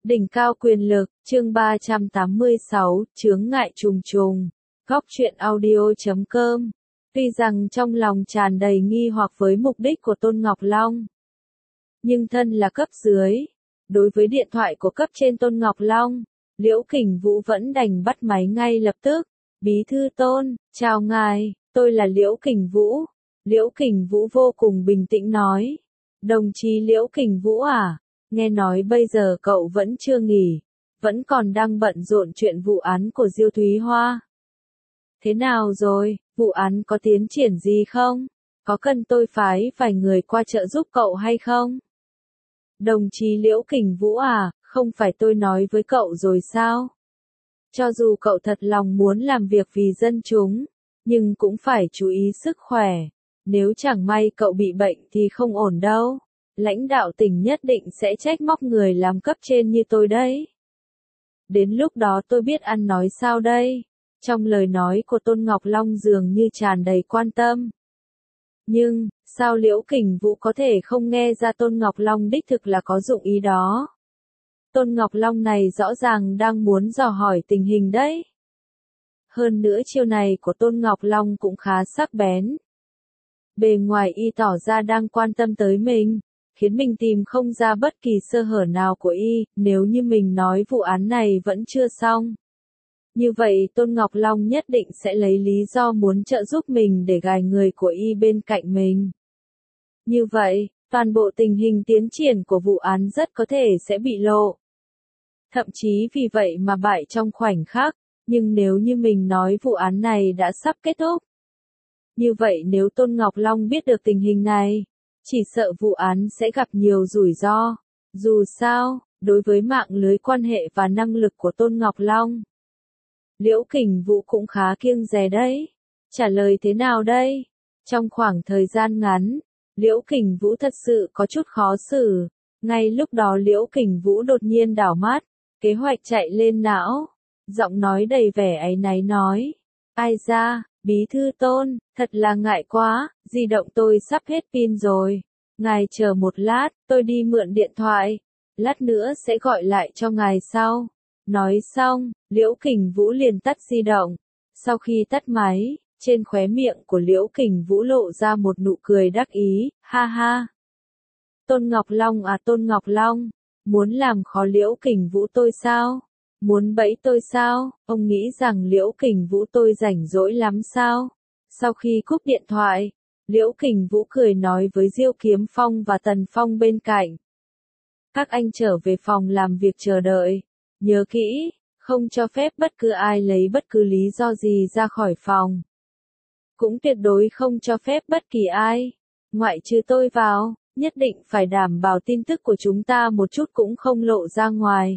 Đỉnh cao quyền lực, chương 386, chướng ngại trùng trùng. Góc truyện audio.com. Tuy rằng trong lòng tràn đầy nghi hoặc với mục đích của Tôn Ngọc Long, nhưng thân là cấp dưới, đối với điện thoại của cấp trên Tôn Ngọc Long, Liễu Kình Vũ vẫn đành bắt máy ngay lập tức. Bí thư Tôn, chào ngài, tôi là Liễu Kình Vũ. Liễu Kình Vũ vô cùng bình tĩnh nói. Đồng chí Liễu Kình Vũ à? Nghe nói bây giờ cậu vẫn chưa nghỉ, vẫn còn đang bận rộn chuyện vụ án của Diêu Thúy Hoa. Thế nào rồi, vụ án có tiến triển gì không? Có cần tôi phái vài người qua trợ giúp cậu hay không? Đồng chí Liễu Kình Vũ à, không phải tôi nói với cậu rồi sao? Cho dù cậu thật lòng muốn làm việc vì dân chúng, nhưng cũng phải chú ý sức khỏe. Nếu chẳng may cậu bị bệnh thì không ổn đâu. Lãnh đạo tỉnh nhất định sẽ trách móc người làm cấp trên như tôi đấy. Đến lúc đó tôi biết ăn nói sao đây? Trong lời nói của Tôn Ngọc Long dường như tràn đầy quan tâm. Nhưng, sao Liễu Kình Vũ có thể không nghe ra Tôn Ngọc Long đích thực là có dụng ý đó? Tôn Ngọc Long này rõ ràng đang muốn dò hỏi tình hình đấy. Hơn nữa chiêu này của Tôn Ngọc Long cũng khá sắc bén. Bề ngoài y tỏ ra đang quan tâm tới mình, khiến mình tìm không ra bất kỳ sơ hở nào của y, nếu như mình nói vụ án này vẫn chưa xong. Như vậy Tôn Ngọc Long nhất định sẽ lấy lý do muốn trợ giúp mình để gài người của y bên cạnh mình. Như vậy, toàn bộ tình hình tiến triển của vụ án rất có thể sẽ bị lộ. Thậm chí vì vậy mà bại trong khoảnh khắc, nhưng nếu như mình nói vụ án này đã sắp kết thúc. Như vậy nếu Tôn Ngọc Long biết được tình hình này, chỉ sợ vụ án sẽ gặp nhiều rủi ro. Dù sao, đối với mạng lưới quan hệ và năng lực của Tôn Ngọc Long, Liễu Kình Vũ cũng khá kiêng dè đấy. Trả lời thế nào đây? Trong khoảng thời gian ngắn, Liễu Kình Vũ thật sự có chút khó xử. Ngay lúc đó Liễu Kình Vũ đột nhiên đảo mắt, kế hoạch chạy lên não. Giọng nói đầy vẻ áy náy nói. Ai da, Bí thư Tôn, thật là ngại quá, di động tôi sắp hết pin rồi. Ngài chờ một lát, tôi đi mượn điện thoại. Lát nữa sẽ gọi lại cho ngài sau. Nói xong, Liễu Kình Vũ liền tắt di động. Sau khi tắt máy, trên khóe miệng của Liễu Kình Vũ lộ ra một nụ cười đắc ý, ha ha. Tôn Ngọc Long à, Tôn Ngọc Long, muốn làm khó Liễu Kình Vũ tôi sao? Muốn bẫy tôi sao? Ông nghĩ rằng Liễu Kình Vũ tôi rảnh rỗi lắm sao? Sau khi cúp điện thoại, Liễu Kình Vũ cười nói với Diêu Kiếm Phong và Tần Phong bên cạnh. Các anh trở về phòng làm việc chờ đợi. Nhớ kỹ, không cho phép bất cứ ai lấy bất cứ lý do gì ra khỏi phòng. Cũng tuyệt đối không cho phép bất kỳ ai, ngoại trừ tôi vào, nhất định phải đảm bảo tin tức của chúng ta một chút cũng không lộ ra ngoài.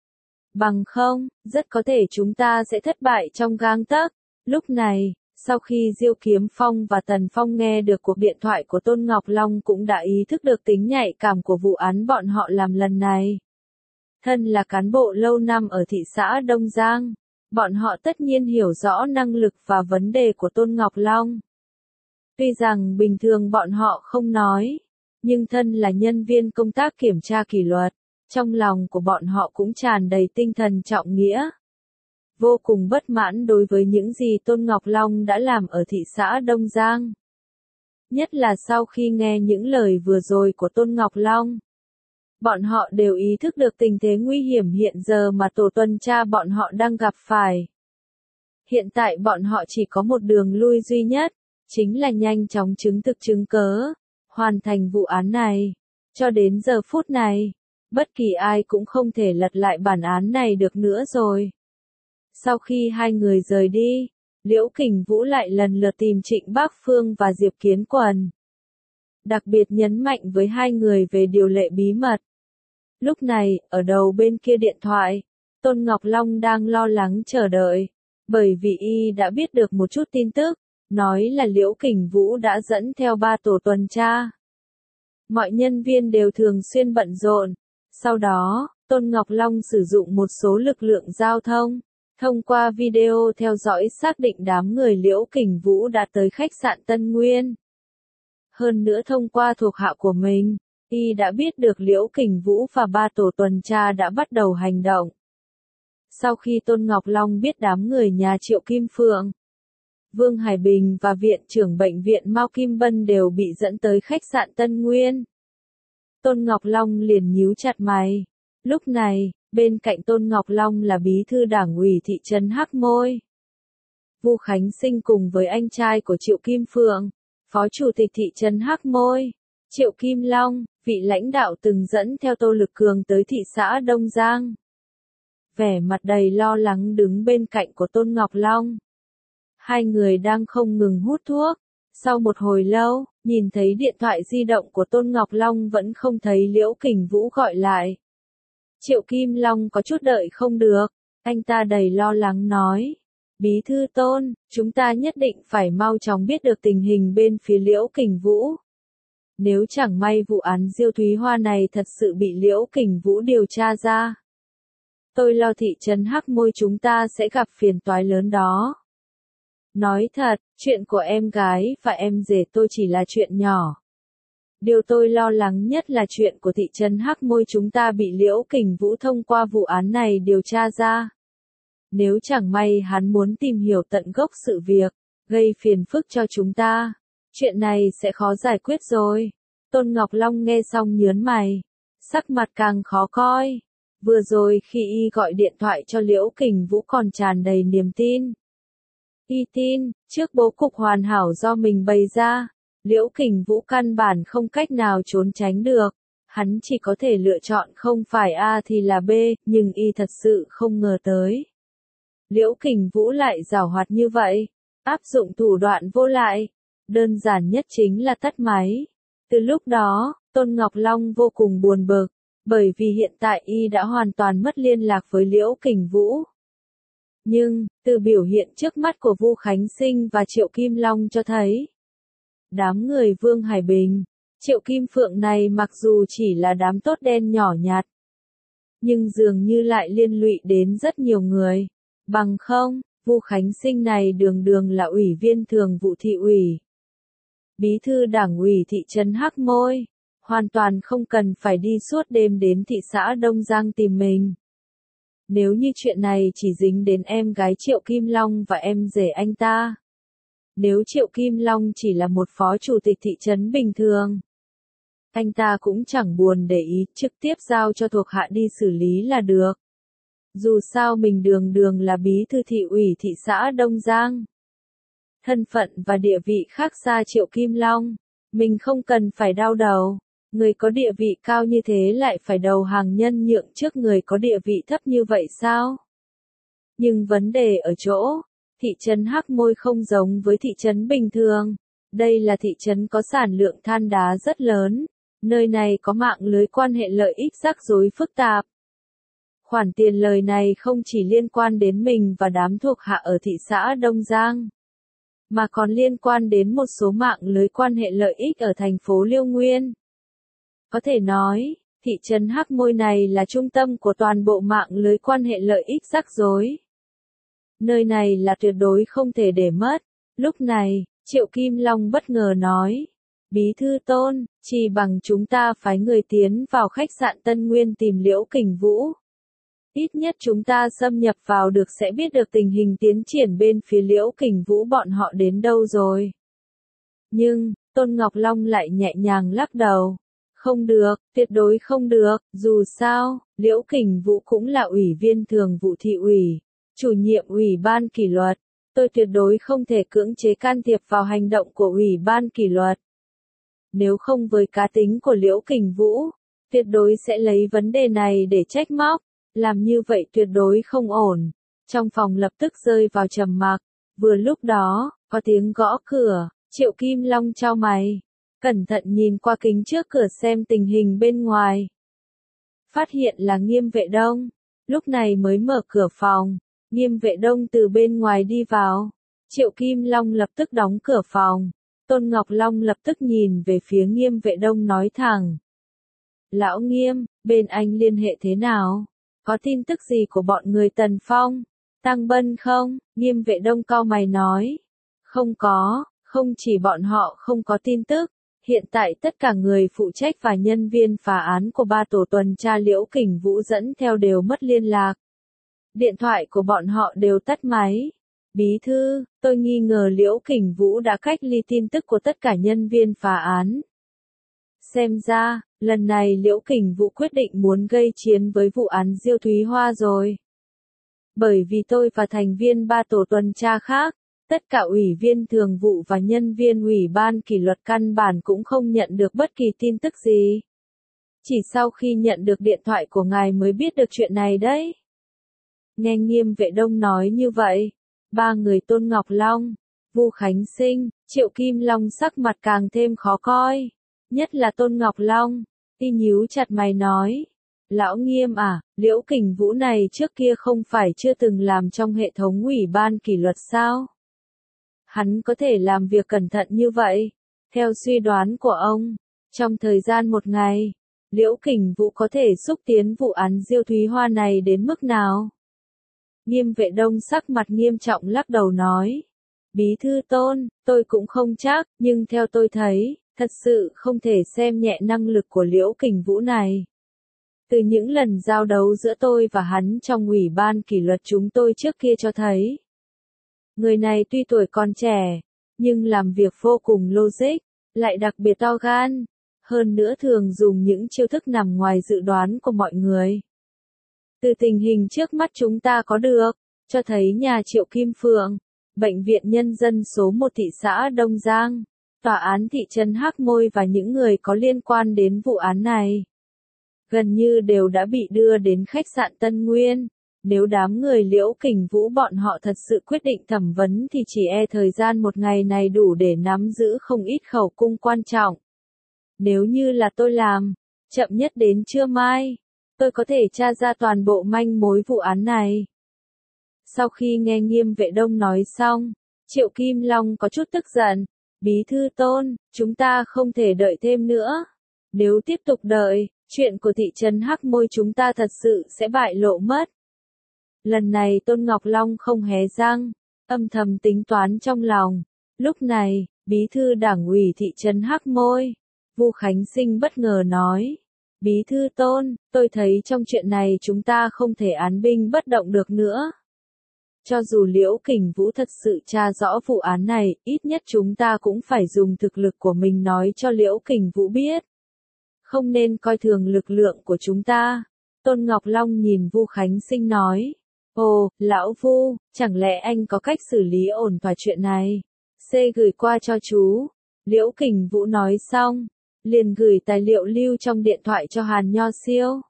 Bằng không, rất có thể chúng ta sẽ thất bại trong gang tấc. Lúc này, sau khi Diêu Kiếm Phong và Tần Phong nghe được cuộc điện thoại của Tôn Ngọc Long cũng đã ý thức được tính nhạy cảm của vụ án bọn họ làm lần này. Thân là cán bộ lâu năm ở thị xã Đông Giang, bọn họ tất nhiên hiểu rõ năng lực và vấn đề của Tôn Ngọc Long. Tuy rằng bình thường bọn họ không nói, nhưng thân là nhân viên công tác kiểm tra kỷ luật, trong lòng của bọn họ cũng tràn đầy tinh thần trọng nghĩa. Vô cùng bất mãn đối với những gì Tôn Ngọc Long đã làm ở thị xã Đông Giang. Nhất là sau khi nghe những lời vừa rồi của Tôn Ngọc Long. Bọn họ đều ý thức được tình thế nguy hiểm hiện giờ mà tổ tuần tra bọn họ đang gặp phải. Hiện tại bọn họ chỉ có một đường lui duy nhất, chính là nhanh chóng chứng thực chứng cớ, hoàn thành vụ án này. Cho đến giờ phút này, bất kỳ ai cũng không thể lật lại bản án này được nữa rồi. Sau khi hai người rời đi, Liễu Kình Vũ lại lần lượt tìm Trịnh Bác Phương và Diệp Kiến Quần. Đặc biệt nhấn mạnh với hai người về điều lệ bí mật. Lúc này, ở đầu bên kia điện thoại, Tôn Ngọc Long đang lo lắng chờ đợi, bởi vì y đã biết được một chút tin tức, nói là Liễu Kình Vũ đã dẫn theo 3 tổ tuần tra. Mọi nhân viên đều thường xuyên bận rộn. Sau đó, Tôn Ngọc Long sử dụng một số lực lượng giao thông, thông qua video theo dõi xác định đám người Liễu Kình Vũ đã tới khách sạn Tân Nguyên. Hơn nữa thông qua thuộc hạ của mình, Y đã biết được Liễu Kình Vũ và ba tổ tuần tra đã bắt đầu hành động. Sau khi Tôn Ngọc Long biết đám người nhà Triệu Kim Phượng, Vương Hải Bình và viện trưởng bệnh viện Mao Kim Bân đều bị dẫn tới khách sạn Tân Nguyên, Tôn Ngọc Long liền nhíu chặt mày. Lúc này, bên cạnh Tôn Ngọc Long là bí thư đảng ủy thị trấn Hắc Môi, Vu Khánh Sinh cùng với anh trai của Triệu Kim Phượng, phó chủ tịch thị trấn Hắc Môi, Triệu Kim Long, vị lãnh đạo từng dẫn theo Tô Lực Cường tới thị xã Đông Giang. Vẻ mặt đầy lo lắng đứng bên cạnh của Tôn Ngọc Long. Hai người đang không ngừng hút thuốc. Sau một hồi lâu, nhìn thấy điện thoại di động của Tôn Ngọc Long vẫn không thấy Liễu Kình Vũ gọi lại. Triệu Kim Long có chút đợi không được, anh ta đầy lo lắng nói. Bí thư Tôn, chúng ta nhất định phải mau chóng biết được tình hình bên phía Liễu Kình Vũ. Nếu chẳng may vụ án Diêu Thúy Hoa này thật sự bị Liễu Kình Vũ điều tra ra, tôi lo thị trấn Hắc Môi chúng ta sẽ gặp phiền toái lớn đó. Nói thật, chuyện của em gái và em rể tôi chỉ là chuyện nhỏ. Điều tôi lo lắng nhất là chuyện của thị trấn Hắc Môi chúng ta bị Liễu Kình Vũ thông qua vụ án này điều tra ra. Nếu chẳng may hắn muốn tìm hiểu tận gốc sự việc, gây phiền phức cho chúng ta, chuyện này sẽ khó giải quyết rồi. Tôn Ngọc Long nghe xong nhớn mày, sắc mặt càng khó coi. Vừa rồi khi y gọi điện thoại cho Liễu Kình Vũ còn tràn đầy niềm tin. Y tin, trước bố cục hoàn hảo do mình bày ra, Liễu Kình Vũ căn bản không cách nào trốn tránh được. Hắn chỉ có thể lựa chọn không phải A thì là B, nhưng y thật sự không ngờ tới. Liễu Kình Vũ lại giảo hoạt như vậy, áp dụng thủ đoạn vô lại. Đơn giản nhất chính là tắt máy. Từ lúc đó, Tôn Ngọc Long vô cùng buồn bực, bởi vì hiện tại y đã hoàn toàn mất liên lạc với Liễu Kình Vũ. Nhưng, từ biểu hiện trước mắt của Vu Khánh Sinh và Triệu Kim Long cho thấy, đám người Vương Hải Bình, Triệu Kim Phượng này mặc dù chỉ là đám tốt đen nhỏ nhặt, nhưng dường như lại liên lụy đến rất nhiều người. Bằng không, Vu Khánh Sinh này đường đường là ủy viên thường vụ thị ủy, bí thư đảng ủy thị trấn Hắc Môi, hoàn toàn không cần phải đi suốt đêm đến thị xã Đông Giang tìm mình. Nếu như chuyện này chỉ dính đến em gái Triệu Kim Long và em rể anh ta. Nếu Triệu Kim Long chỉ là một phó chủ tịch thị trấn bình thường, anh ta cũng chẳng buồn để ý, trực tiếp giao cho thuộc hạ đi xử lý là được. Dù sao mình đường đường là bí thư thị ủy thị xã Đông Giang. Thân phận và địa vị khác xa Triệu Kim Long, mình không cần phải đau đầu. Người có địa vị cao như thế lại phải đầu hàng nhân nhượng trước người có địa vị thấp như vậy sao? Nhưng vấn đề ở chỗ, thị trấn Hắc Môi không giống với thị trấn bình thường. Đây là thị trấn có sản lượng than đá rất lớn. Nơi này có mạng lưới quan hệ lợi ích rắc rối phức tạp. Khoản tiền lời này không chỉ liên quan đến mình và đám thuộc hạ ở thị xã Đông Giang, mà còn liên quan đến một số mạng lưới quan hệ lợi ích ở thành phố Liêu Nguyên. Có thể nói, thị trấn Hắc Môi này là trung tâm của toàn bộ mạng lưới quan hệ lợi ích rắc rối. Nơi này là tuyệt đối không thể để mất. Lúc này, Triệu Kim Long bất ngờ nói, Bí thư Tôn, chỉ bằng chúng ta phái người tiến vào khách sạn Tân Nguyên tìm Liễu Kình Vũ. Ít nhất chúng ta xâm nhập vào được sẽ biết được tình hình tiến triển bên phía Liễu Kình Vũ bọn họ đến đâu rồi. Nhưng, Tôn Ngọc Long lại nhẹ nhàng lắc đầu. Không được, tuyệt đối không được, dù sao, Liễu Kình Vũ cũng là ủy viên thường vụ thị ủy, chủ nhiệm ủy ban kỷ luật. Tôi tuyệt đối không thể cưỡng chế can thiệp vào hành động của ủy ban kỷ luật. Nếu không với cá tính của Liễu Kình Vũ, tuyệt đối sẽ lấy vấn đề này để trách móc. Làm như vậy tuyệt đối không ổn. Trong phòng lập tức rơi vào trầm mặc. Vừa lúc đó, có tiếng gõ cửa, Triệu Kim Long chau mày. Cẩn thận nhìn qua kính trước cửa xem tình hình bên ngoài. Phát hiện là Nghiêm Vệ Đông. Lúc này mới mở cửa phòng. Nghiêm Vệ Đông từ bên ngoài đi vào. Triệu Kim Long lập tức đóng cửa phòng. Tôn Ngọc Long lập tức nhìn về phía Nghiêm Vệ Đông nói thẳng. Lão Nghiêm, bên anh liên hệ thế nào? Có tin tức gì của bọn người Tần Phong, Tăng Bân không? Nghiêm Vệ Đông cau mày nói. Không có, không chỉ bọn họ không có tin tức. Hiện tại tất cả người phụ trách và nhân viên phá án của ba tổ tuần tra Liễu Kình Vũ dẫn theo đều mất liên lạc. Điện thoại của bọn họ đều tắt máy. Bí thư, tôi nghi ngờ Liễu Kình Vũ đã cách ly tin tức của tất cả nhân viên phá án. Xem ra, lần này Liễu Kình Vũ quyết định muốn gây chiến với vụ án Diêu Thúy Hoa rồi. Bởi vì tôi và thành viên ba tổ tuần tra khác, tất cả ủy viên thường vụ và nhân viên ủy ban kỷ luật căn bản cũng không nhận được bất kỳ tin tức gì. Chỉ sau khi nhận được điện thoại của ngài mới biết được chuyện này đấy. Nghe Nghiêm Vệ Đông nói như vậy, ba người Tôn Ngọc Long, Vu Khánh Sinh, Triệu Kim Long sắc mặt càng thêm khó coi. Nhất là Tôn Ngọc Long, y nhíu chặt mày nói. Lão Nghiêm à, Liễu Kình Vũ này trước kia không phải chưa từng làm trong hệ thống ủy ban kỷ luật sao? Hắn có thể làm việc cẩn thận như vậy. Theo suy đoán của ông, trong thời gian một ngày, Liễu Kình Vũ có thể xúc tiến vụ án Diêu Thúy Hoa này đến mức nào? Nghiêm Vệ Đông sắc mặt nghiêm trọng lắc đầu nói. Bí thư Tôn, tôi cũng không chắc, nhưng theo tôi thấy, thật sự không thể xem nhẹ năng lực của Liễu Kình Vũ này. Từ những lần giao đấu giữa tôi và hắn trong ủy ban kỷ luật chúng tôi trước kia cho thấy. Người này tuy tuổi còn trẻ, nhưng làm việc vô cùng logic, lại đặc biệt to gan. Hơn nữa thường dùng những chiêu thức nằm ngoài dự đoán của mọi người. Từ tình hình trước mắt chúng ta có được, cho thấy nhà Triệu Kim Phượng, Bệnh viện Nhân dân số 1 thị xã Đông Giang, Tòa án thị trấn Hắc Môi và những người có liên quan đến vụ án này. Gần như đều đã bị đưa đến khách sạn Tân Nguyên. Nếu đám người Liễu Kình Vũ bọn họ thật sự quyết định thẩm vấn thì chỉ thời gian một ngày này đủ để nắm giữ không ít khẩu cung quan trọng. Nếu như là tôi làm, chậm nhất đến trưa mai, tôi có thể tra ra toàn bộ manh mối vụ án này. Sau khi nghe Nghiêm Vệ Đông nói xong, Triệu Kim Long có chút tức giận. Bí thư Tôn, chúng ta không thể đợi thêm nữa. Nếu tiếp tục đợi, chuyện của thị trấn Hắc Môi chúng ta thật sự sẽ bại lộ mất. Lần này Tôn Ngọc Long không hé răng, âm thầm tính toán trong lòng. Lúc này, bí thư đảng ủy thị trấn Hắc Môi, Vu Khánh Sinh bất ngờ nói. Bí thư Tôn, tôi thấy trong chuyện này chúng ta không thể án binh bất động được nữa. Cho dù Liễu Kình Vũ thật sự tra rõ vụ án này, ít nhất chúng ta cũng phải dùng thực lực của mình nói cho Liễu Kình Vũ biết. Không nên coi thường lực lượng của chúng ta. Tôn Ngọc Long nhìn Vu Khánh Sinh nói. Ồ, lão Vu, chẳng lẽ anh có cách xử lý ổn thỏa chuyện này? C gửi qua cho chú. Liễu Kình Vũ nói xong, liền gửi tài liệu lưu trong điện thoại cho Hàn Nho Siêu.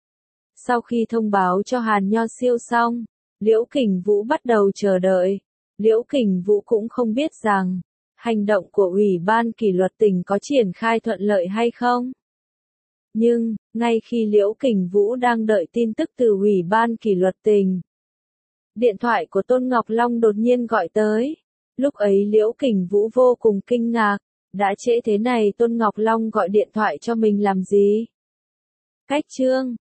Sau khi thông báo cho Hàn Nho Siêu xong, Liễu Kình Vũ bắt đầu chờ đợi. Liễu Kình Vũ cũng không biết rằng, hành động của Ủy ban kỷ luật tỉnh có triển khai thuận lợi hay không. Nhưng, ngay khi Liễu Kình Vũ đang đợi tin tức từ Ủy ban kỷ luật tỉnh, điện thoại của Tôn Ngọc Long đột nhiên gọi tới. Lúc ấy Liễu Kình Vũ vô cùng kinh ngạc. Đã trễ thế này Tôn Ngọc Long gọi điện thoại cho mình làm gì? Cách chương